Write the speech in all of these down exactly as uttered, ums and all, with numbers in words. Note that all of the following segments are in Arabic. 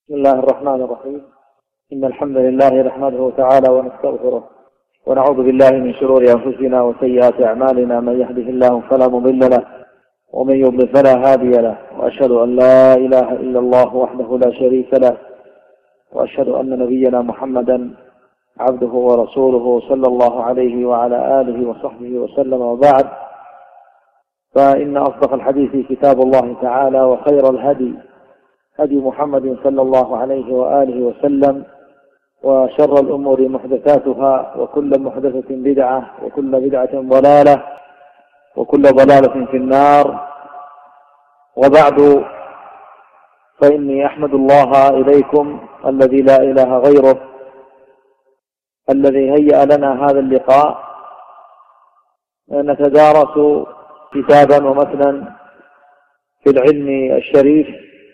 بسم الله الرحمن الرحيم. إن الحمد لله نحمده تعالى ونستغفره ونعوذ بالله من شرور أنفسنا وسيئات أعمالنا، من يهده الله فلا مضل له ومن يضلل فلا هادي له، وأشهد أن لا إله إلا الله وحده لا شريك له، وأشهد أن نبينا محمدا عبده ورسوله صلى الله عليه وعلى آله وصحبه وسلم. وبعد، فإن أصدق الحديث كتاب الله تعالى، وخير الهدي هدي محمد صلى الله عليه وآله وسلم، وشر الأمور محدثاتها، وكل محدثة بدعة، وكل بدعة ضلالة، وكل ضلالة في النار. وبعد، فإني أحمد الله إليكم الذي لا إله غيره، الذي هيأ لنا هذا اللقاء نتدارس كتابا ومتنا في العلم الشريف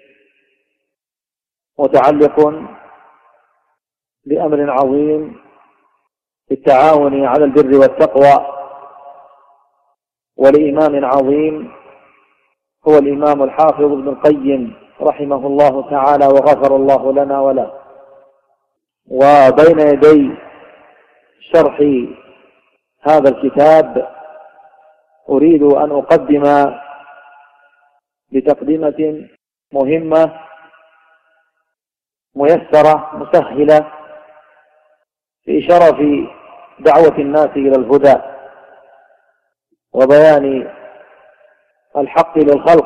متعلق بأمر عظيم في التعاون على البر والتقوى، ولإمام عظيم هو الإمام الحافظ ابن القيم رحمه الله تعالى وغفر الله لنا وله. وبين يدي شرح هذا الكتاب أريد أن أقدم بتقدمة مهمة ميسرة مسهلة في شرف دعوة الناس إلى الهدى وبيان الحق للخلق.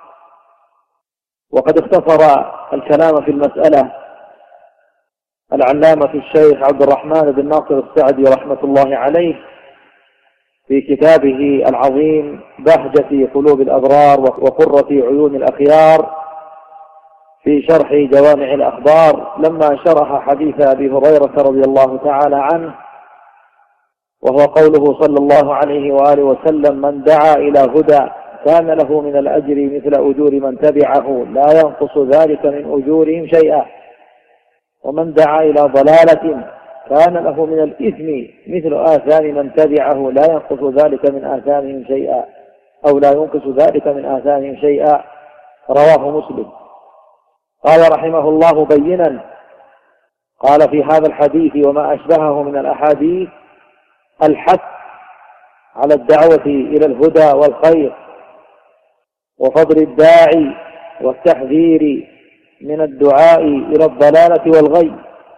وقد اختصر الكلام في المسألة العلامة الشيخ عبد الرحمن بن ناصر السعدي رحمة الله عليه في كتابه العظيم بهجة قلوب الأبرار وقرة عيون الأخيار في شرح جوامع الأخبار، لما شرح حديث أبي هريرة رضي الله تعالى عنه، وهو قوله صلى الله عليه وآله وسلم: من دعا إلى هدى كان له من الأجر مثل أجور من تبعه لا ينقص ذلك من أجورهم شيئا، ومن دعا إلى ضلالة كان له من الإثم مثل آثام من تبعه لا ينقص ذلك من آثامهم شيئا، أو لا ينقص ذلك من آثامهم شيئا. رواه مسلم. قال رحمه الله بينا، قال في هذا الحديث وما أشبهه من الأحاديث الحث على الدعوة إلى الهدى والخير، وفضل الداعي والتحذير من الدعاء إلى الضلالة والغي،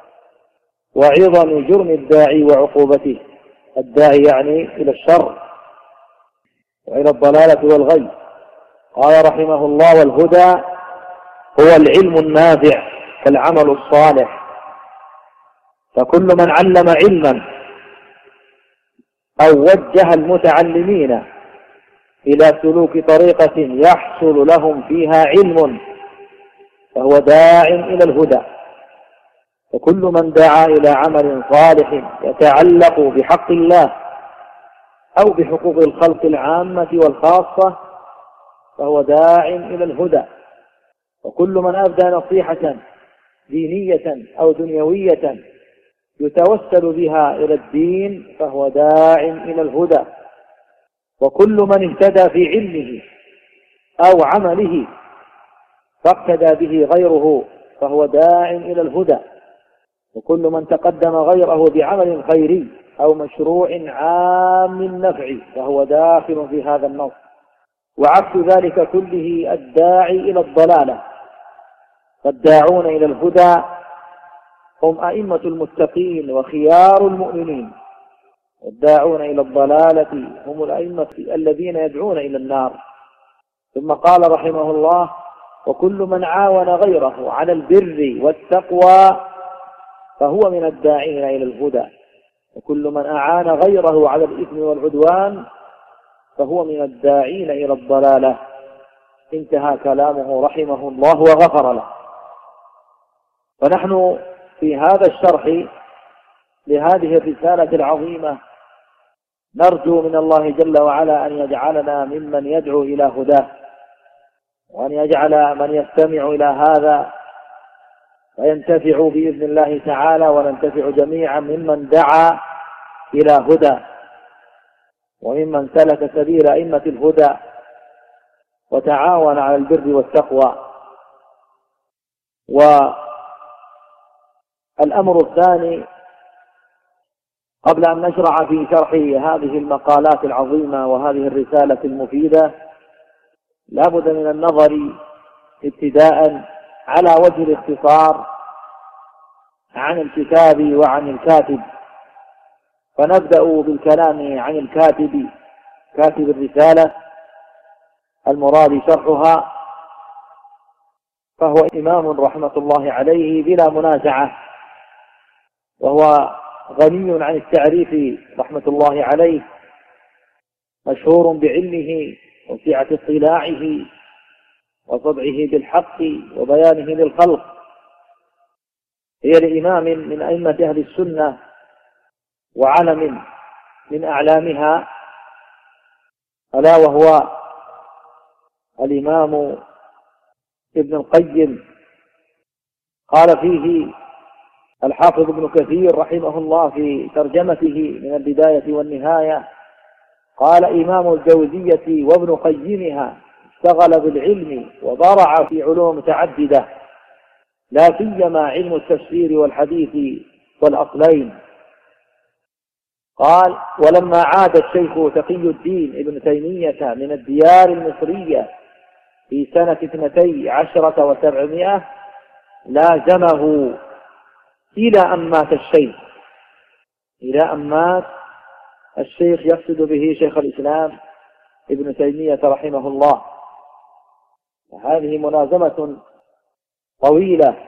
وعظم جرم الداعي وعقوبته. الداعي يعني إلى الشر وإلى الضلالة والغي. قال رحمه الله: والهدى هو العلم النافع كالعمل الصالح، فكل من علم علما أو وجه المتعلمين إلى سلوك طريقة يحصل لهم فيها علم فهو داع إلى الهدى. وكل من دعا إلى عمل صالح يتعلق بحق الله أو بحقوق الخلق العامة والخاصة فهو داع إلى الهدى. وكل من أبدى نصيحة دينية أو دنيوية يتوسل بها إلى الدين فهو داع إلى الهدى. وكل من اهتدى في علمه أو عمله فاقتدى به غيره فهو داع إلى الهدى. وكل من تقدم غيره بعمل خيري أو مشروع عام النفع فهو داخل في هذا النص. وعكس ذلك كله الداعي إلى الضلالة. فالداعون إلى الهدى هم أئمة المتقين وخيار المؤمنين، والداعون إلى الضلالة هم الأئمة الذين يدعون إلى النار. ثم قال رحمه الله: وكل من عاون غيره على البر والتقوى فهو من الداعين إلى الهدى، وكل من أعان غيره على الإثم والعدوان فهو من الداعين إلى الضلالة. انتهى كلامه رحمه الله وغفر له. فنحن في هذا الشرح لهذه الرسالة العظيمة نرجو من الله جل وعلا أن يجعلنا ممن يدعو إلى هداه، وأن يجعل من يستمع إلى هذا وينتفع بإذن الله تعالى، وننتفع جميعا ممن دعا إلى هدى وممن سلك سبيل أئمة الهدى وتعاون على البر والتقوى. و الأمر الثاني قبل أن نشرع في شرح هذه المقالات العظيمة وهذه الرسالة المفيدة لا بد من النظر ابتداء على وجه الاختصار عن الكتاب وعن الكاتب. فنبدأ بالكلام عن الكاتب، كاتب الرسالة المراد شرحها، فهو إمام رحمة الله عليه بلا منازعة، وهو غني عن التعريف رحمة الله عليه، مشهور بعلمه وسعة اطلاعه وطبعه بالحق وبيانه للخلق. هي لإمام من أئمة أهل السنة وعلم من أعلامها، ألا وهو الإمام ابن القيم. قال فيه الحافظ ابن كثير رحمه الله في ترجمته من البداية والنهاية، قال إمام الجوزية وابن قيمها اشتغل بالعلم وبرع في علوم متعددة، لا سيما علم التفسير والحديث والأصلين. قال: ولما عاد الشيخ تقي الدين ابن تيمية من الديار المصرية في سنة اثنتي عشرة وسبعمائة لازمه إلى أن مات الشيخ، إلى أن مات الشيخ، يقصد به شيخ الإسلام ابن تيمية رحمه الله. هذه ملازمة طويلة.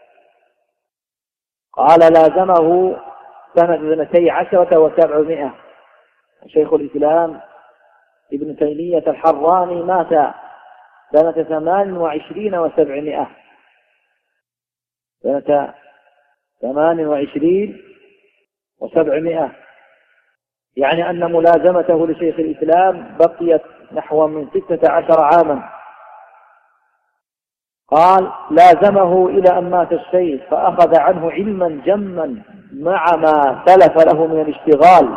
قال: لازمه سنة اثنتي عشرة وسبعمائة. شيخ الإسلام ابن تيمية الحراني مات سنة ثمان وعشرين وسبعمائة، سنة ثمان وعشرين وسبعمائة، يعني أن ملازمته لشيخ الإسلام بقيت نحو من ستة عشر عاما. قال: لازمه إلى أن مات الشيخ فأخذ عنه علما جما مع ما سلف له من الاشتغال،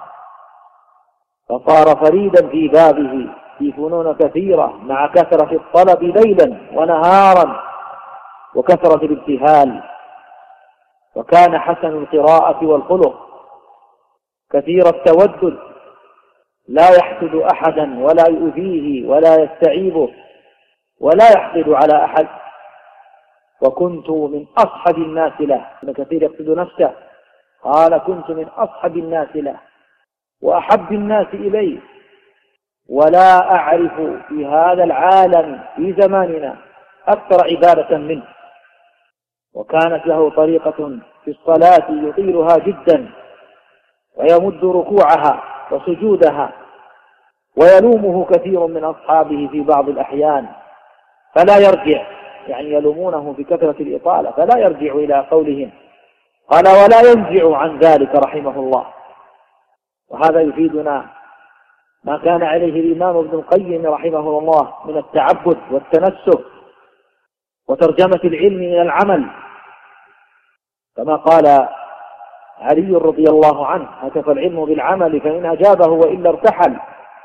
فصار فريدا في بابه في فنون كثيرة مع كثرة الطلب ليلا ونهارا وكثرة الابتهال. وكان حسن القراءة والخلق، كثير التودد، لا يحسد أحدا ولا يؤذيه ولا يستعيبه ولا يحقد على أحد. وكنت من أصحب الناس له. ابن كثير يقصد نفسه، قال: كنت من أصحب الناس له وأحب الناس إليه، ولا أعرف في هذا العالم في زماننا أكثر عبادة منه. وكانت له طريقة في الصلاة يطيلها جدا، ويمد ركوعها وسجودها، ويلومه كثير من أصحابه في بعض الأحيان فلا يرجع، يعني يلومونه بكثرة الإطالة فلا يرجع إلى قولهم. قال: ولا ينزع عن ذلك رحمه الله. وهذا يفيدنا ما كان عليه الإمام ابن القيم رحمه الله من التعبد والتنسك وترجمة العلم إلى العمل، كما قال علي رضي الله عنه: هتف العلم بالعمل فإن أجابه وإلا ارتحل.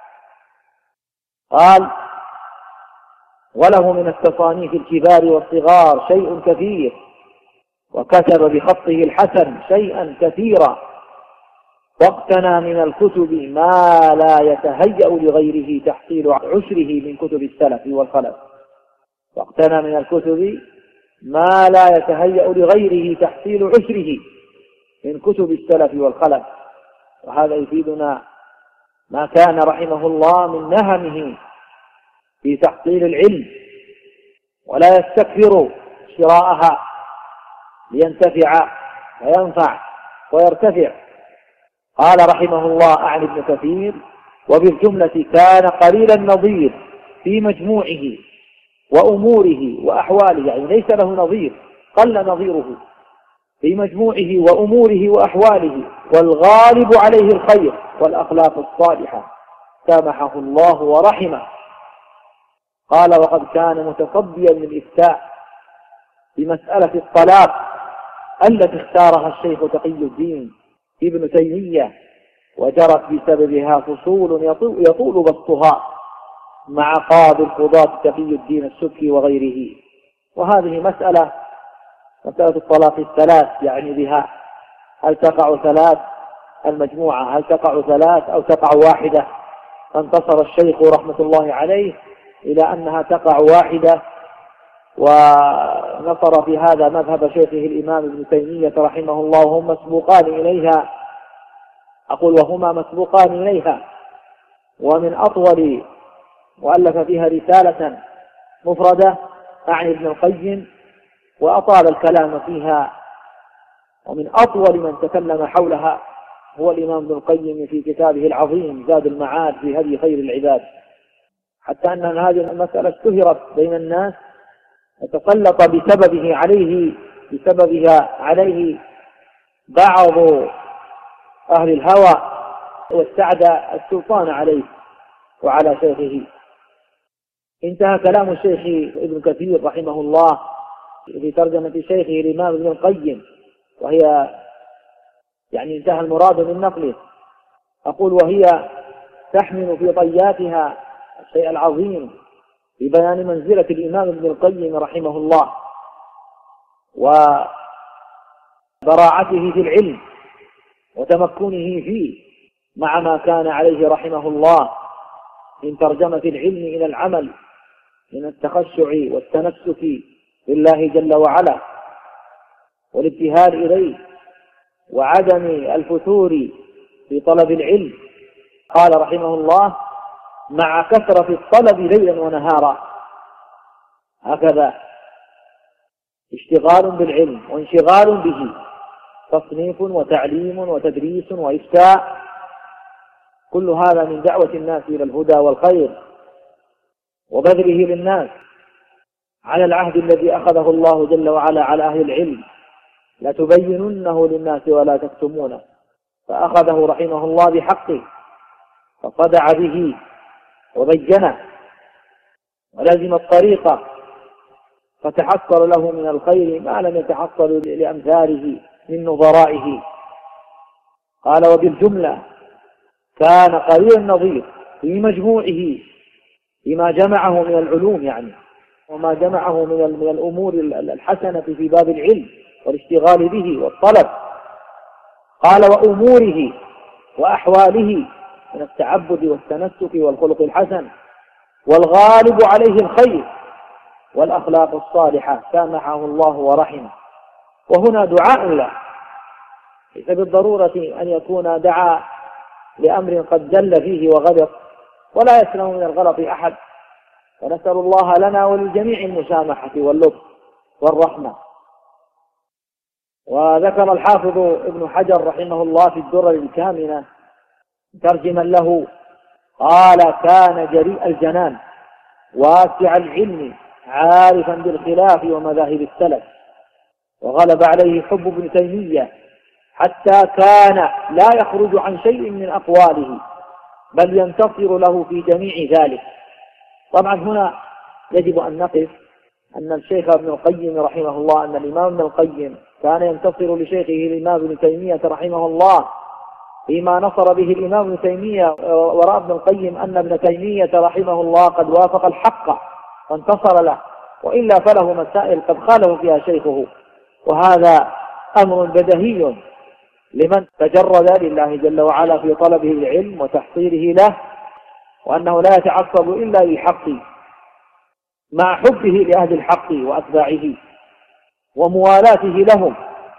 قال: وله من التصانيف الكبار والصغار شيء كثير، وكتب بخطه الحسن شيئا كثيرا، واقتنى من الكتب ما لا يتهيأ لغيره تحصيل عشره من كتب السلف والخلف. واقتنى من الكتب ما لا يتهيأ لغيره تحصيل عشره من كتب السلف والخلف. وهذا يفيدنا ما كان رحمه الله من نهمه في تحصيل العلم، ولا يستكثر شراءها لينتفع وينفع ويرتفع. قال رحمه الله عن ابن كثير: وبالجملة كان قليل النظير في مجموعه وأموره وأحواله، يعني ليس له نظير، قل نظيره في مجموعه وأموره وأحواله، والغالب عليه الخير والأخلاق الصالحة، سامحه الله ورحمه. قال: وقد كان متصديا للإفتاء بمسألة الطلاق التي اختارها الشيخ تقي الدين ابن تيمية، وجرت بسببها فصول يطول بسطها مع قاضي القضاة تقي الدين السبكي وغيره. وهذه مسألة مسألة الطلاق الثلاث يعني بها هل تقع ثلاث المجموعة، هل تقع ثلاث أو تقع واحدة؟ فانتصر الشيخ رحمة الله عليه إلى أنها تقع واحدة، ونصر في هذا مذهب شيخه الإمام ابن تيمية رحمه الله، وهم مسبوقان إليها. أقول وهما مسبوقان إليها، ومن أطول وألف فيها رسالة مفردة أعني ابن القيم، وأطال الكلام فيها، ومن أطول من تكلم حولها هو الإمام ابن القيم في كتابه العظيم زاد المعاد في هدي خير العباد، حتى أن هذه المسألة اشتهرت بين الناس وتسلط بسببه عليه بسببها عليه بعض أهل الهوى واستعدى السلطان عليه وعلى شيخه. انتهى كلام الشيخ ابن كثير رحمه الله في ترجمة شيخه الإمام ابن القيم، وهي يعني انتهى المراد من نقله. أقول وهي تحمل في طياتها الشيء العظيم في بيان منزلة الإمام ابن القيم رحمه الله وبراعته في العلم وتمكنه فيه، مع ما كان عليه رحمه الله من ترجمة العلم إلى العمل، من التخشع والتنسك لله جل وعلا والابتهال إليه وعدم الفتور في طلب العلم. قال رحمه الله مع كثرة الطلب ليلا ونهارا، هكذا اشتغال بالعلم وانشغال به، تصنيف وتعليم وتدريس وإفتاء، كل هذا من دعوة الناس إلى الهدى والخير وبذله للناس على العهد الذي أخذه الله جل وعلا على أهل العلم، لا تبيننه للناس ولا تكتمونه، فأخذه رحمه الله بحقه فصدع به وبينه ولزم الطريقة، فتحصل له من الخير ما لم يتحصل لأمثاله من نظرائه. قال وبالجملة كان قليل النظير في مجموعه فيما جمعه من العلوم يعني، وما جمعه من من الأمور الحسنة في باب العلم والاشتغال به والطلب. قال وأموره وأحواله من التعبد والتنسك والخلق الحسن، والغالب عليه الخير والأخلاق الصالحة سامحه الله ورحمه. وهنا دعاء له، ليس بالضرورة أن يكون دعا لأمر قد جل فيه وغلط، ولا يسلم من الغلط أحد، ونسأل الله لنا وللجميع المسامحة واللطف والرحمة. وذكر الحافظ ابن حجر رحمه الله في الدرر الكامنة ترجما له، قال كان جريء الجنان واسع العلم عارفا بالخلاف ومذاهب السلف، وغلب عليه حب ابن تيمية حتى كان لا يخرج عن شيء من أقواله بل ينتصر له في جميع ذلك. طبعا هنا يجب أن نقف أن الشيخ ابن القيم رحمه الله، أن الإمام ابن القيم كان ينتصر لشيخه الإمام ابن تيمية رحمه الله فيما نصر به الإمام ابن تيمية، ورأى ابن القيم أن ابن تيمية رحمه الله قد وافق الحق وانتصر له، وإلا فله مسائل قد خالف فيها شيخه، وهذا أمر بديهي لمن تجرد لله جل وعلا في طلبه العلم وتحصيله له، وأنه لا يتعصب إلا للحق مع حبه لأهل الحق وأتباعه وموالاته لهم.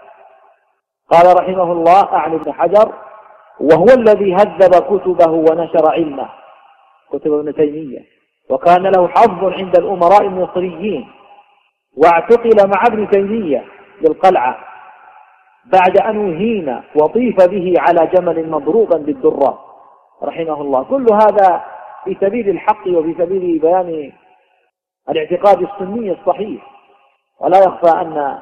قال رحمه الله أعني ابن حجر وهو الذي هذب كتبه ونشر علمه، كتب ابن تيمية، وكان له حظ عند الأمراء المصريين، واعتقل مع ابن تيمية بالقلعة بعد أن أهين وطيف به على جمل مضروبا بالدرة رحمه الله. كل هذا في سبيل الحق وفي سبيل بيان الاعتقاد السني الصحيح. ولا يخفى أن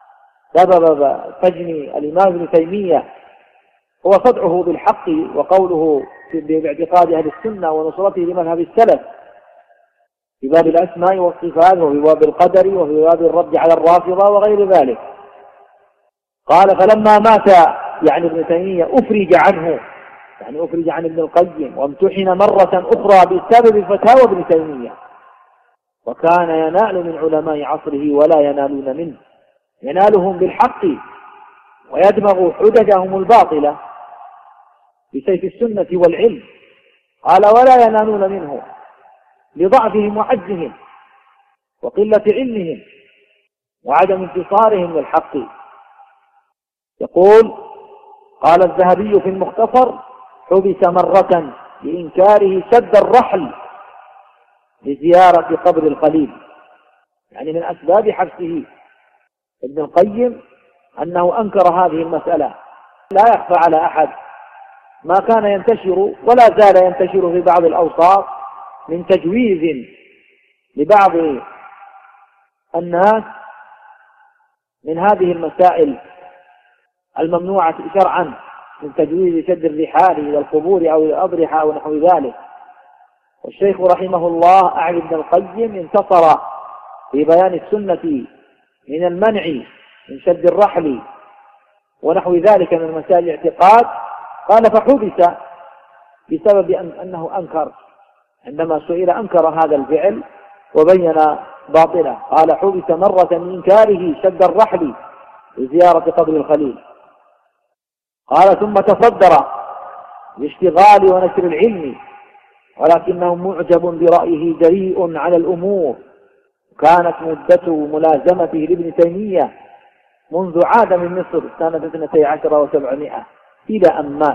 سبب سجن الإمام ابن تيمية هو صدعه بالحق وقوله باعتقاد أهل السنة ونصرته لمذهب السلف في باب الأسماء والصفات وفي باب القدر وفي باب الرد على الرافضة وغير ذلك. قال فلما مات يعني ابن تيمية أفرج عنه، يعني أفرج عن ابن القيم، وامتحن مرة أخرى بسبب فتاوى ابن تيمية، وكان ينال من علماء عصره ولا ينالون منه، ينالهم بالحق ويدمغ حججهم الباطلة بسيف السنة والعلم. قال ولا ينالون منه لضعفهم وعجزهم وقلة علمهم وعدم انتصارهم للحق. يقول قال الذهبي في المختصر حبس مرة لإنكاره سد الرحل لزيارة قبر الخليل، يعني من أسباب حبسه ابن القيم أنه أنكر هذه المسألة. لا يخفى على أحد ما كان ينتشر ولا زال ينتشر في بعض الأوساط من تجويز لبعض الناس من هذه المسائل الممنوعة شرعا، من تجويز شد الرحال إلى القبور أو الأضرحة أو نحو ذلك. والشيخ رحمه الله أعلى ابن القيم انتصر في بيان السنة من المنع من شد الرحل ونحو ذلك من مسائل الاعتقاد. قال فحبس بسبب أن أنه أنكر، عندما سئل أنكر هذا الفعل وبين باطله. قال حبس مرة من إنكاره شد الرحل لزيارة قبر الخليل. قال ثم تصدر لاشتغال ونشر العلم، ولكنه معجب برأيه جريء على الأمور. كانت مدة ملازمته لابن تيمية منذ عاد من مصر سنة اثنتي عشر وسبعمائة إلى أن مات.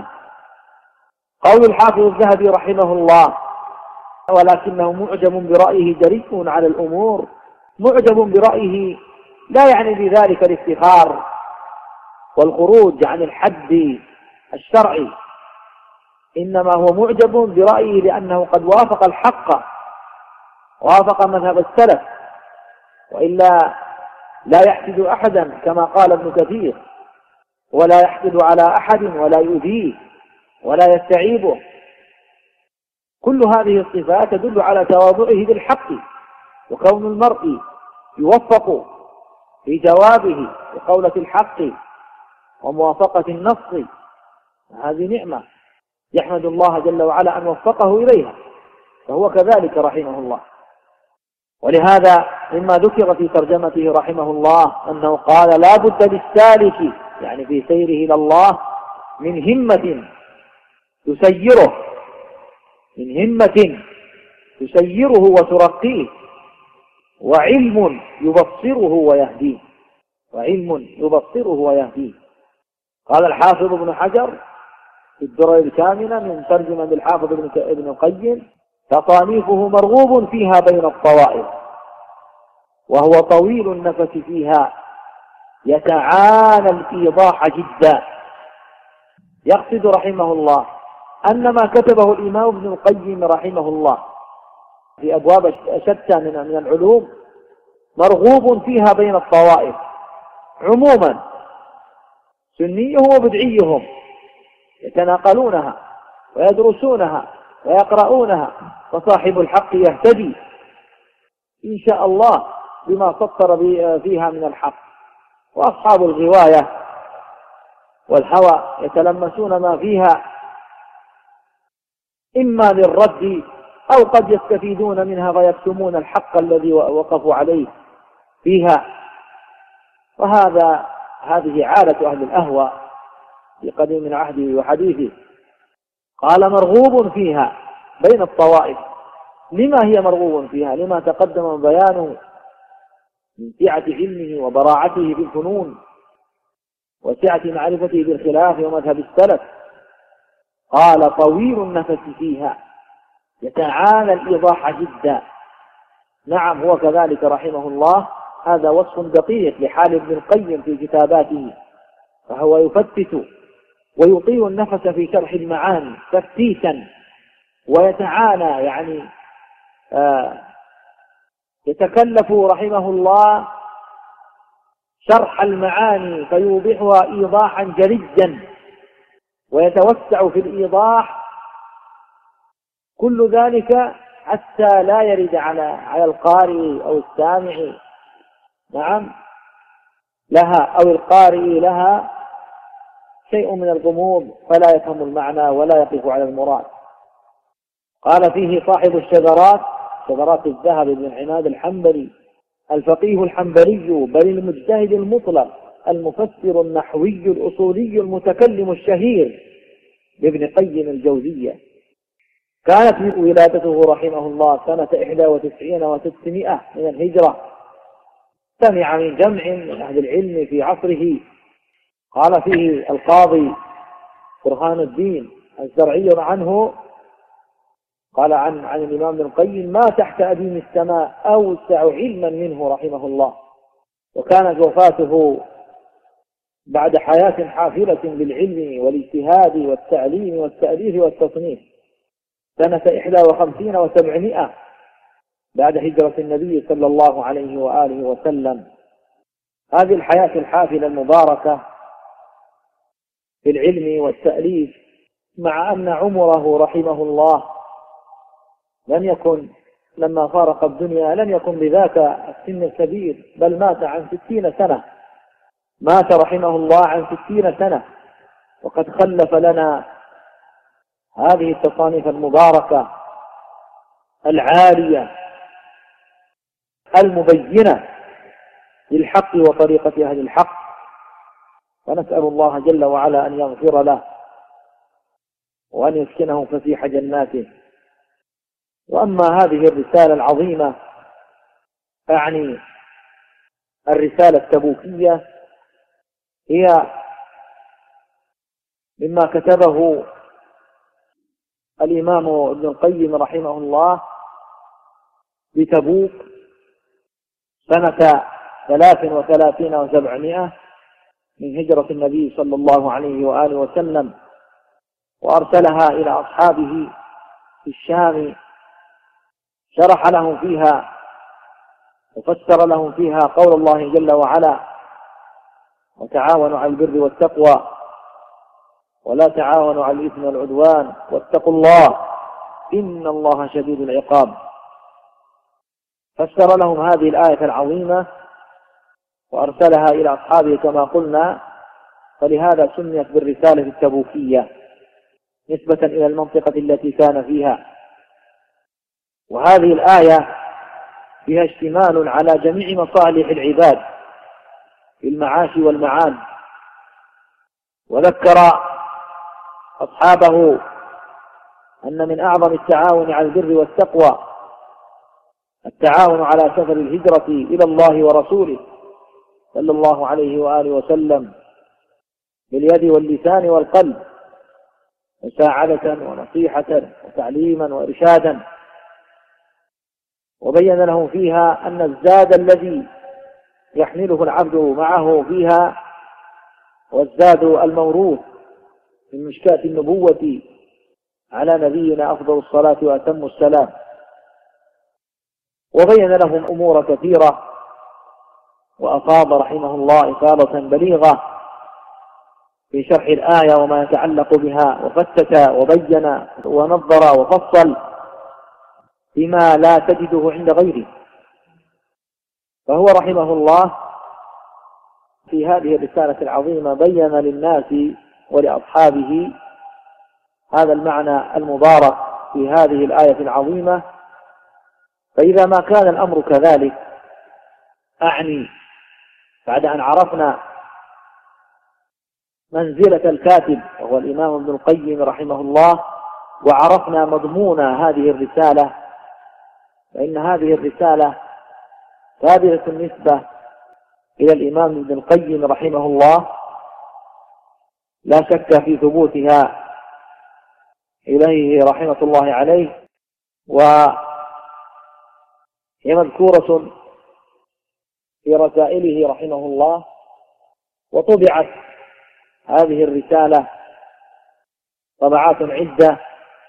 قول الحافظ الذهبي رحمه الله ولكنه معجب برأيه جريء على الأمور، معجب برأيه لا يعني بذلك الافتخار والخروج عن الحد الشرعي، إنما هو معجب برأيه لأنه قد وافق الحق، وافق مذهب السلف، وإلا لا يحسد أحدا كما قال ابن كثير، ولا يحسد على أحد ولا يؤذيه ولا يستعيبه. كل هذه الصفات تدل على تواضعه بالحق، وكون المرء يوفق في جوابه بقولة الحق وموافقة النص هذه نعمة يحمد الله جل وعلا أن وفقه إليها، فهو كذلك رحمه الله. ولهذا مما ذكر في ترجمته رحمه الله أنه قال لا بد للسالك يعني في سيره إلى الله من همة تسيره من همة تسيره وترقيه، وعلم يبصره ويهديه وعلم يبصره ويهديه. قال الحافظ ابن حجر في الدرر الكامنة من ترجمة للحافظ ابن القيم تصانيفه مرغوب فيها بين الطوائف، وهو طويل النفس فيها يتعانى الإيضاح جدا. يقصد رحمه الله أن ما كتبه الإمام ابن القيم رحمه الله في أبواب شتى من العلوم مرغوب فيها بين الطوائف عموما، سنيهم وبدعيهم يتناقلونها ويدرسونها ويقرؤونها، وصاحب الحق يهتدي إن شاء الله بما سطر فيها من الحق، وأصحاب الغواية والهوى يتلمسون ما فيها إما للرد أو قد يستفيدون منها فيكتمون الحق الذي وقفوا عليه فيها. وهذا هذه عادة أهل الأهوى في قديم من عهده وحديثه. قال مرغوب فيها بين الطوائف. لما هي مرغوب فيها؟ لما تقدم بيانه من سعة علمه وبراعته في الفنون وسعة معرفته بالخلاف ومذهب السلف. قال طويل النفس فيها يتعانى الإيضاح جدا. نعم هو كذلك رحمه الله، هذا وصف دقيق لحال ابن القيم في كتاباته، فهو يفتت ويطيل النفس في شرح المعاني تفتيتا، ويتعانى يعني آه يتكلف رحمه الله شرح المعاني فيوضحها إيضاحا جليا، ويتوسع في الإيضاح، كل ذلك حتى لا يرد على على القارئ أو السامع نعم لها أو القارئ لها شيء من الغموض فلا يفهم المعنى ولا يقف على المراد. قال فيه صاحب الشذرات، شذرات الذهب بن عماد الحنبلي الفقيه الحنبلي بل المجتهد المطلق المفسر النحوي الأصولي المتكلم الشهير لابن قيم الجوزية. كانت ولادته رحمه الله سنة إحدى وتسعين وستمائة من الهجرة. سمع من جمع من أهل العلم في عصره، قال فيه القاضي برهان الدين الزرعي عنه، قال عن عن الإمام ابن القيم: ما تحت أديم السماء أوسع علما منه رحمه الله. وكانت وفاته بعد حياة حافلة بالعلم والاجتهاد والتعليم والتأليف والتصنيف سنة إحدى وخمسين وسبعمائة بعد هجرة النبي صلى الله عليه وآله وسلم. هذه الحياة الحافلة المباركة في العلم والتأليف، مع أن عمره رحمه الله لم يكن لما فارق الدنيا لم يكن بذاك السن الكبير، بل مات عن ستين سنة، مات رحمه الله عن ستين سنة، وقد خلف لنا هذه التصانيف المباركة العالية المبينة للحق وطريقة أهل الحق. ونسأل الله جل وعلا أن يغفر له وأن يسكنه فسيح جناته. وأما هذه الرسالة العظيمة، أعني الرسالة التبوكية، هي مما كتبه الإمام ابن القيم رحمه الله بتبوك سنة ثلاث وثلاثين وسبعمائة من هجرة النبي صلى الله عليه وآله وسلم، وأرسلها إلى أصحابه في الشام، شرح لهم فيها وفسر لهم فيها قول الله جل وعلا: وتعاونوا على البر والتقوى ولا تعاونوا على الإثم والعدوان واتقوا الله إن الله شديد العقاب. فسر لهم هذه الآية العظيمة وأرسلها إلى أصحابه كما قلنا، فلهذا سميت بالرسالة التبوكية نسبة إلى المنطقة التي كان فيها. وهذه الآية فيها اشتمال على جميع مصالح العباد في المعاش والمعاد، وذكر أصحابه أن من أعظم التعاون على البر والتقوى التعاون على سفر الهجرة إلى الله ورسوله صلى الله عليه وآله وسلم باليد واللسان والقلب، مساعدة ونصيحة وتعليما وإرشادا. وبين لهم فيها أن الزاد الذي يحمله العبد معه فيها والزاد الموروث من مشكاة النبوة على نبينا أفضل الصلاة وأتم السلام. وبين لهم أمور كثيرة، وأفاض رحمه الله إفاضة بليغة في شرح الآية وما يتعلق بها، وفتت وبين ونظر وفصل بما لا تجده عند غيره. فهو رحمه الله في هذه الرسالة العظيمة بين للناس ولأصحابه هذا المعنى المبارك في هذه الآية العظيمة. فإذا ما كان الأمر كذلك، أعني بعد أن عرفنا منزلة الكاتب وهو الإمام ابن القيم رحمه الله، وعرفنا مضمون هذه الرسالة، فإن هذه الرسالة ثابتة النسبة إلى الإمام ابن القيم رحمه الله، لا شك في ثبوتها إليه رحمة الله عليه، وهي مذكورة في رسائله رحمه الله. وطبعت هذه الرسالة طبعات عدة،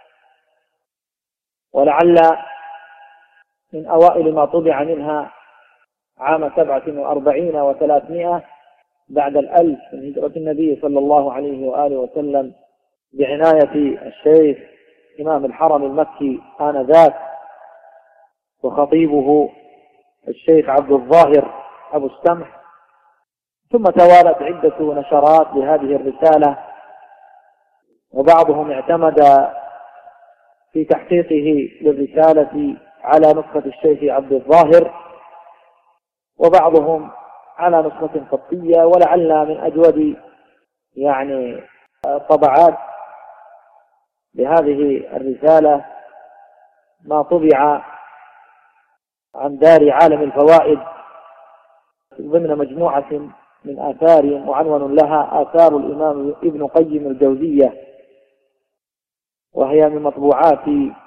ولعل من أوائل ما طبع منها عام سبعة وأربعين وثلاثمائة بعد الألف من هجرة النبي صلى الله عليه وآله وسلم، بعناية الشيخ إمام الحرم المكي آنذاك وخطيبه الشيخ عبد الظاهر أبو السمح. ثم توالت عدة نشرات لهذه الرسالة، وبعضهم اعتمد في تحقيقه للرسالة على نسخة الشيخ عبد الظاهر، وبعضهم على نسخة خطية، ولعل من أجود يعني طبعات لهذه الرسالة ما طبع عن دار عالم الفوائد ضمن مجموعة من آثار معنون لها آثار الإمام ابن قيم الجوزية، وهي من مطبوعات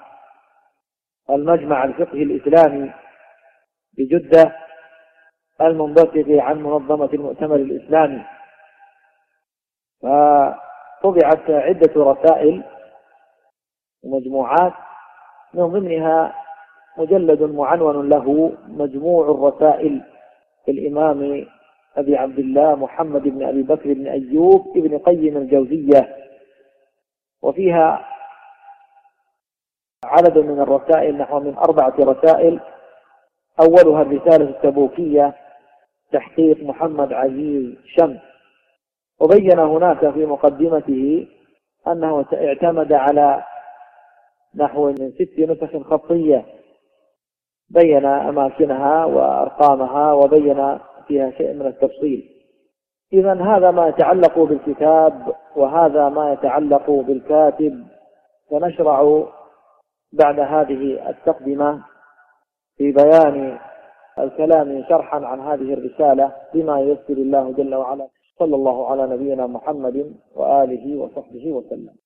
المجمع الفقهي الإسلامي بجدة المنبثق عن منظمة المؤتمر الإسلامي. فطبعت عدة رسائل ومجموعات، من ضمنها مجلد معنون له مجموع الرسائل الإمام أبي عبد الله محمد بن أبي بكر بن أيوب ابن قيم الجوزية، وفيها عدد من الرسائل نحو من أربعة رسائل، أولها الرسالة التبوكية تحقيق محمد عزيز شمس. وبين هناك في مقدمته أنه اعتمد على نحو من ست نسخ خطية، بين أماكنها وأرقامها وبين فيها شيء من التفصيل. إذن هذا ما يتعلق بالكتاب، وهذا ما يتعلق بالكاتب. فنشرع بعد هذه التقدمة في بيان الكلام شرحا عن هذه الرسالة بما ييسر الله جل وعلا. صلى الله على نبينا محمد وآله وصحبه وسلم.